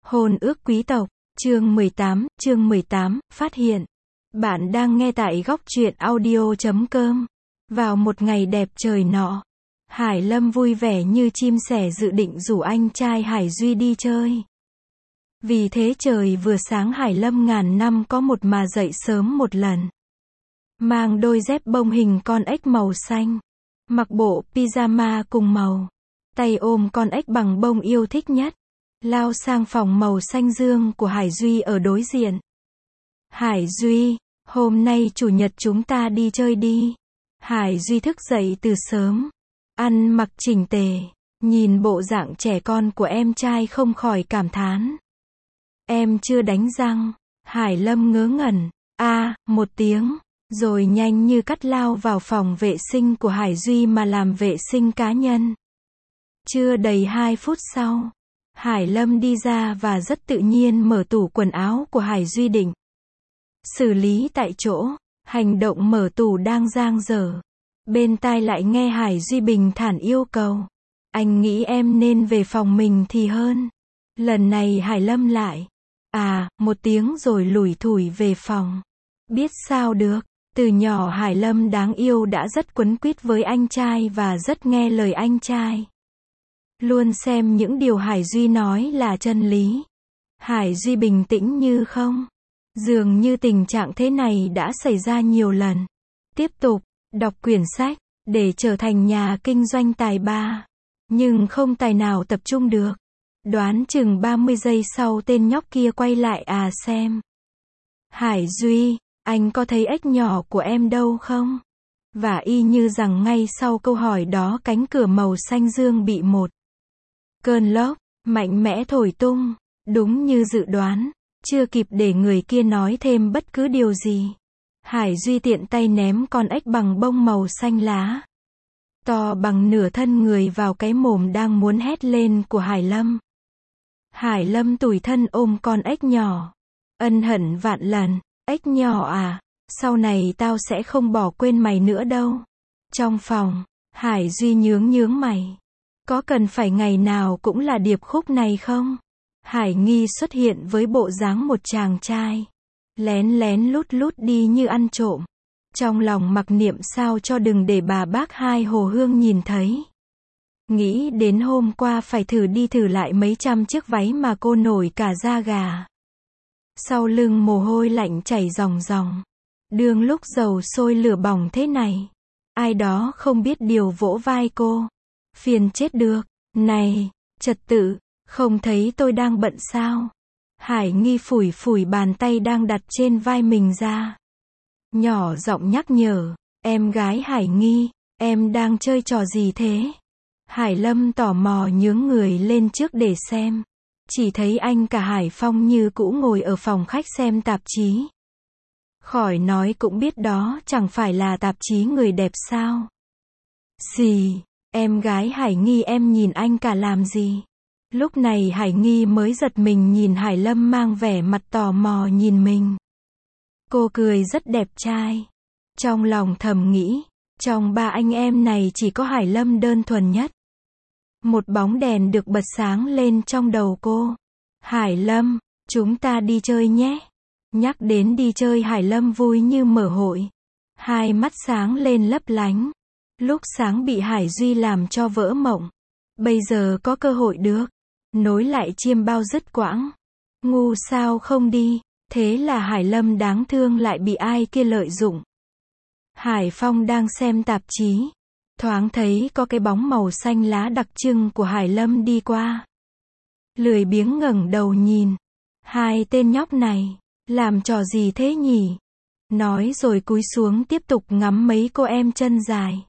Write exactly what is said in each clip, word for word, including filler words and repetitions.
Hôn ước quý tộc, chương mười tám, chương mười tám, phát hiện. Bạn đang nghe tại góc truyện audio chấm com. Vào một ngày đẹp trời nọ, Hải Lâm vui vẻ như chim sẻ dự định rủ anh trai Hải Duy đi chơi. Vì thế trời vừa sáng Hải Lâm ngàn năm có một mà dậy sớm một lần. Mang đôi dép bông hình con ếch màu xanh. Mặc bộ pyjama cùng màu. Tay ôm con ếch bằng bông yêu thích nhất. Lao sang phòng màu xanh dương của Hải Duy ở đối diện. Hải Duy, hôm nay chủ nhật chúng ta đi chơi đi. Hải Duy thức dậy từ sớm. Ăn mặc chỉnh tề. Nhìn bộ dạng trẻ con của em trai không khỏi cảm thán. Em chưa đánh răng. Hải Lâm ngớ ngẩn. A, một tiếng. Rồi nhanh như cắt lao vào phòng vệ sinh của Hải Duy mà làm vệ sinh cá nhân. Chưa đầy hai phút sau, Hải Lâm đi ra và rất tự nhiên mở tủ quần áo của Hải Duy định xử lý tại chỗ. Hành động mở tủ đang dang dở. Bên tai lại nghe Hải Duy bình thản yêu cầu. Anh nghĩ em nên về phòng mình thì hơn. Lần này Hải Lâm lại. À, một tiếng rồi lủi thủi về phòng. Biết sao được. Từ nhỏ Hải Lâm đáng yêu đã rất quấn quýt với anh trai và rất nghe lời anh trai. Luôn xem những điều Hải Duy nói là chân lý. Hải Duy bình tĩnh như không. Dường như tình trạng thế này đã xảy ra nhiều lần. Tiếp tục, đọc quyển sách, để trở thành nhà kinh doanh tài ba. Nhưng không tài nào tập trung được. Đoán chừng ba mươi giây sau tên nhóc kia quay lại à xem. Hải Duy, anh có thấy ếch nhỏ của em đâu không? Và y như rằng ngay sau câu hỏi đó cánh cửa màu xanh dương bị một cơn lốc mạnh mẽ thổi tung. Đúng như dự đoán, chưa kịp để người kia nói thêm bất cứ điều gì. Hải Duy tiện tay ném con ếch bằng bông màu xanh lá to bằng nửa thân người vào cái mồm đang muốn hét lên của Hải Lâm. Hải Lâm tủi thân ôm con ếch nhỏ. Ân hận vạn lần. Ếch nhỏ à, sau này tao sẽ không bỏ quên mày nữa đâu. Trong phòng, Hải Duy nhướng nhướng mày. Có cần phải ngày nào cũng là điệp khúc này không? Hải Nghi xuất hiện với bộ dáng một chàng trai. Lén lén lút lút đi như ăn trộm. Trong lòng mặc niệm sao cho đừng để bà bác hai Hồ Hương nhìn thấy. Nghĩ đến hôm qua phải thử đi thử lại mấy trăm chiếc váy mà cô nổi cả da gà. Sau lưng mồ hôi lạnh chảy ròng ròng. Đương lúc dầu sôi lửa bỏng thế này. Ai đó không biết điều vỗ vai cô. Phiền chết được. Này, trật tự, không thấy tôi đang bận sao? Hải Nghi phủi phủi bàn tay đang đặt trên vai mình ra. Nhỏ giọng nhắc nhở. Em gái Hải Nghi, em đang chơi trò gì thế? Hải Lâm tò mò nhướng người lên trước để xem. Chỉ thấy anh cả Hải Phong như cũ ngồi ở phòng khách xem tạp chí. Khỏi nói cũng biết đó chẳng phải là tạp chí người đẹp sao. Xì, em gái Hải Nghi em nhìn anh cả làm gì? Lúc này Hải Nghi mới giật mình nhìn Hải Lâm mang vẻ mặt tò mò nhìn mình. Cô cười rất đẹp trai. Trong lòng thầm nghĩ, trong ba anh em này chỉ có Hải Lâm đơn thuần nhất. Một bóng đèn được bật sáng lên trong đầu cô. Hải Lâm, chúng ta đi chơi nhé. Nhắc đến đi chơi Hải Lâm vui như mở hội. Hai mắt sáng lên lấp lánh. Lúc sáng bị Hải Duy làm cho vỡ mộng. Bây giờ có cơ hội được. Nối lại chiêm bao dứt quãng. Ngu sao không đi. Thế là Hải Lâm đáng thương lại bị ai kia lợi dụng. Hải Phong đang xem tạp chí. Thoáng thấy có cái bóng màu xanh lá đặc trưng của Hải Lâm đi qua. Lười biếng ngẩng đầu nhìn. Hai tên nhóc này, làm trò gì thế nhỉ? Nói rồi cúi xuống tiếp tục ngắm mấy cô em chân dài.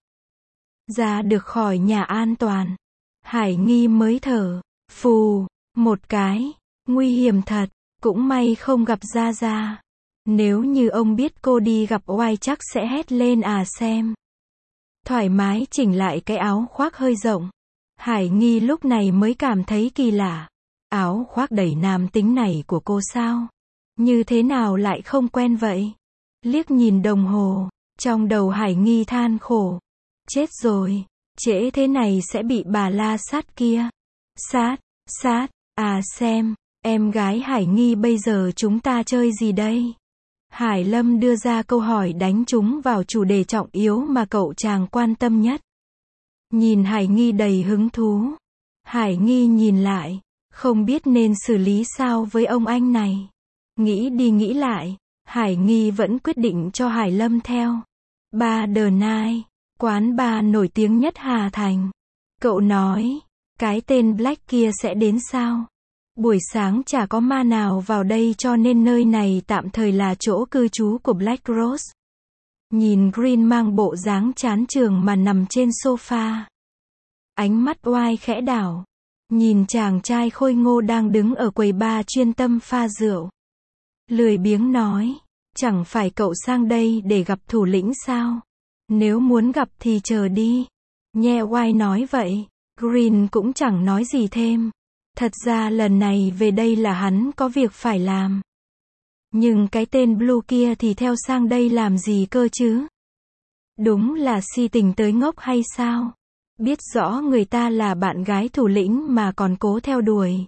Ra được khỏi nhà an toàn. Hải Nghi mới thở. Phù, một cái. Nguy hiểm thật. Cũng may không gặp Gia Gia. Nếu như ông biết cô đi gặp oai chắc sẽ hét lên à xem. Thoải mái chỉnh lại cái áo khoác hơi rộng. Hải Nghi lúc này mới cảm thấy kỳ lạ. Áo khoác đầy nam tính này của cô sao? Như thế nào lại không quen vậy? Liếc nhìn đồng hồ. Trong đầu Hải Nghi than khổ. Chết rồi. Trễ thế này sẽ bị bà la sát kia. Sát, sát, à xem. Em gái Hải Nghi bây giờ chúng ta chơi gì đây? Hải Lâm đưa ra câu hỏi đánh trúng vào chủ đề trọng yếu mà cậu chàng quan tâm nhất. Nhìn Hải Nghi đầy hứng thú. Hải Nghi nhìn lại, không biết nên xử lý sao với ông anh này. Nghĩ đi nghĩ lại, Hải Nghi vẫn quyết định cho Hải Lâm theo. Ba The Night, quán bar nổi tiếng nhất Hà Thành. Cậu nói, cái tên Black kia sẽ đến sao? Buổi sáng chả có ma nào vào đây cho nên nơi này tạm thời là chỗ cư trú của Black Rose. Nhìn Green mang bộ dáng chán chường mà nằm trên sofa. Ánh mắt oai khẽ đảo. Nhìn chàng trai khôi ngô đang đứng ở quầy bar chuyên tâm pha rượu. Lười biếng nói, chẳng phải cậu sang đây để gặp thủ lĩnh sao? Nếu muốn gặp thì chờ đi. Nghe oai nói vậy, Green cũng chẳng nói gì thêm. Thật ra lần này về đây là hắn có việc phải làm. Nhưng cái tên Blue kia thì theo sang đây làm gì cơ chứ? Đúng là si tình tới ngốc hay sao? Biết rõ người ta là bạn gái thủ lĩnh mà còn cố theo đuổi.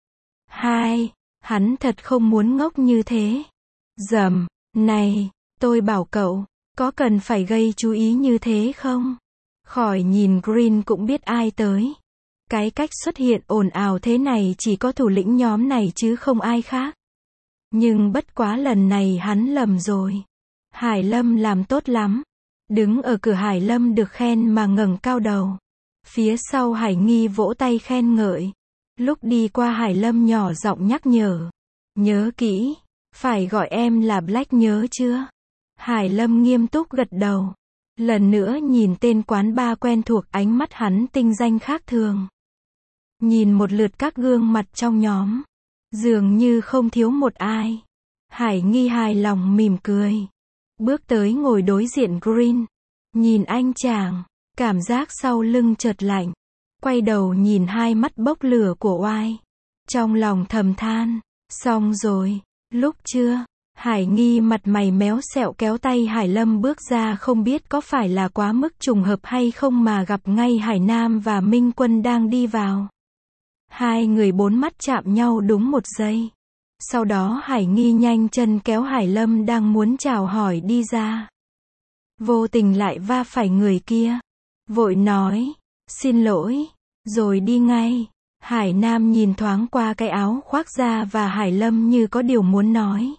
Hai, hắn thật không muốn ngốc như thế. Dầm, này, tôi bảo cậu, có cần phải gây chú ý như thế không? Khỏi nhìn Green cũng biết ai tới. Cái cách xuất hiện ồn ào thế này chỉ có thủ lĩnh nhóm này chứ không ai khác. Nhưng bất quá lần này hắn lầm rồi. Hải Lâm làm tốt lắm. Đứng ở cửa Hải Lâm được khen mà ngẩng cao đầu. Phía sau Hải Nghi vỗ tay khen ngợi. Lúc đi qua Hải Lâm nhỏ giọng nhắc nhở. Nhớ kỹ, phải gọi em là Black nhớ chưa? Hải Lâm nghiêm túc gật đầu. Lần nữa nhìn tên quán bar quen thuộc, ánh mắt hắn tinh danh khác thường. Nhìn một lượt các gương mặt trong nhóm. Dường như không thiếu một ai. Hải Nghi hài lòng mỉm cười. Bước tới ngồi đối diện Green. Nhìn anh chàng. Cảm giác sau lưng chợt lạnh. Quay đầu nhìn hai mắt bốc lửa của oai. Trong lòng thầm than. Xong rồi. Lúc chưa. Hải Nghi mặt mày méo xẹo kéo tay Hải Lâm bước ra, không biết có phải là quá mức trùng hợp hay không mà gặp ngay Hải Nam và Minh Quân đang đi vào. Hai người bốn mắt chạm nhau đúng một giây. Sau đó Hải Nghi nhanh chân kéo Hải Lâm đang muốn chào hỏi đi ra. Vô tình lại va phải người kia. Vội nói, xin lỗi, rồi đi ngay. Hải Nam nhìn thoáng qua cái áo khoác da và Hải Lâm như có điều muốn nói.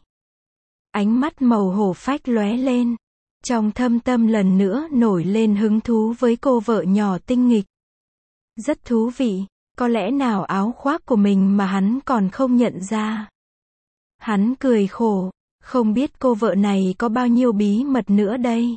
Ánh mắt màu hổ phách lóe lên. Trong thâm tâm lần nữa nổi lên hứng thú với cô vợ nhỏ tinh nghịch. Rất thú vị, có lẽ nào áo khoác của mình mà hắn còn không nhận ra. Hắn cười khổ, không biết cô vợ này có bao nhiêu bí mật nữa đây.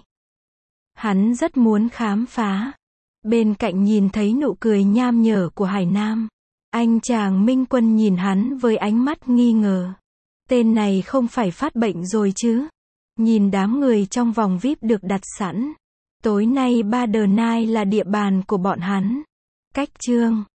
Hắn rất muốn khám phá. Bên cạnh nhìn thấy nụ cười nham nhở của Hải Nam. Anh chàng Minh Quân nhìn hắn với ánh mắt nghi ngờ. Tên này không phải phát bệnh rồi chứ? Nhìn đám người trong vòng vi ai pi được đặt sẵn. Tối nay ba The Night là địa bàn của bọn hắn. Cách chương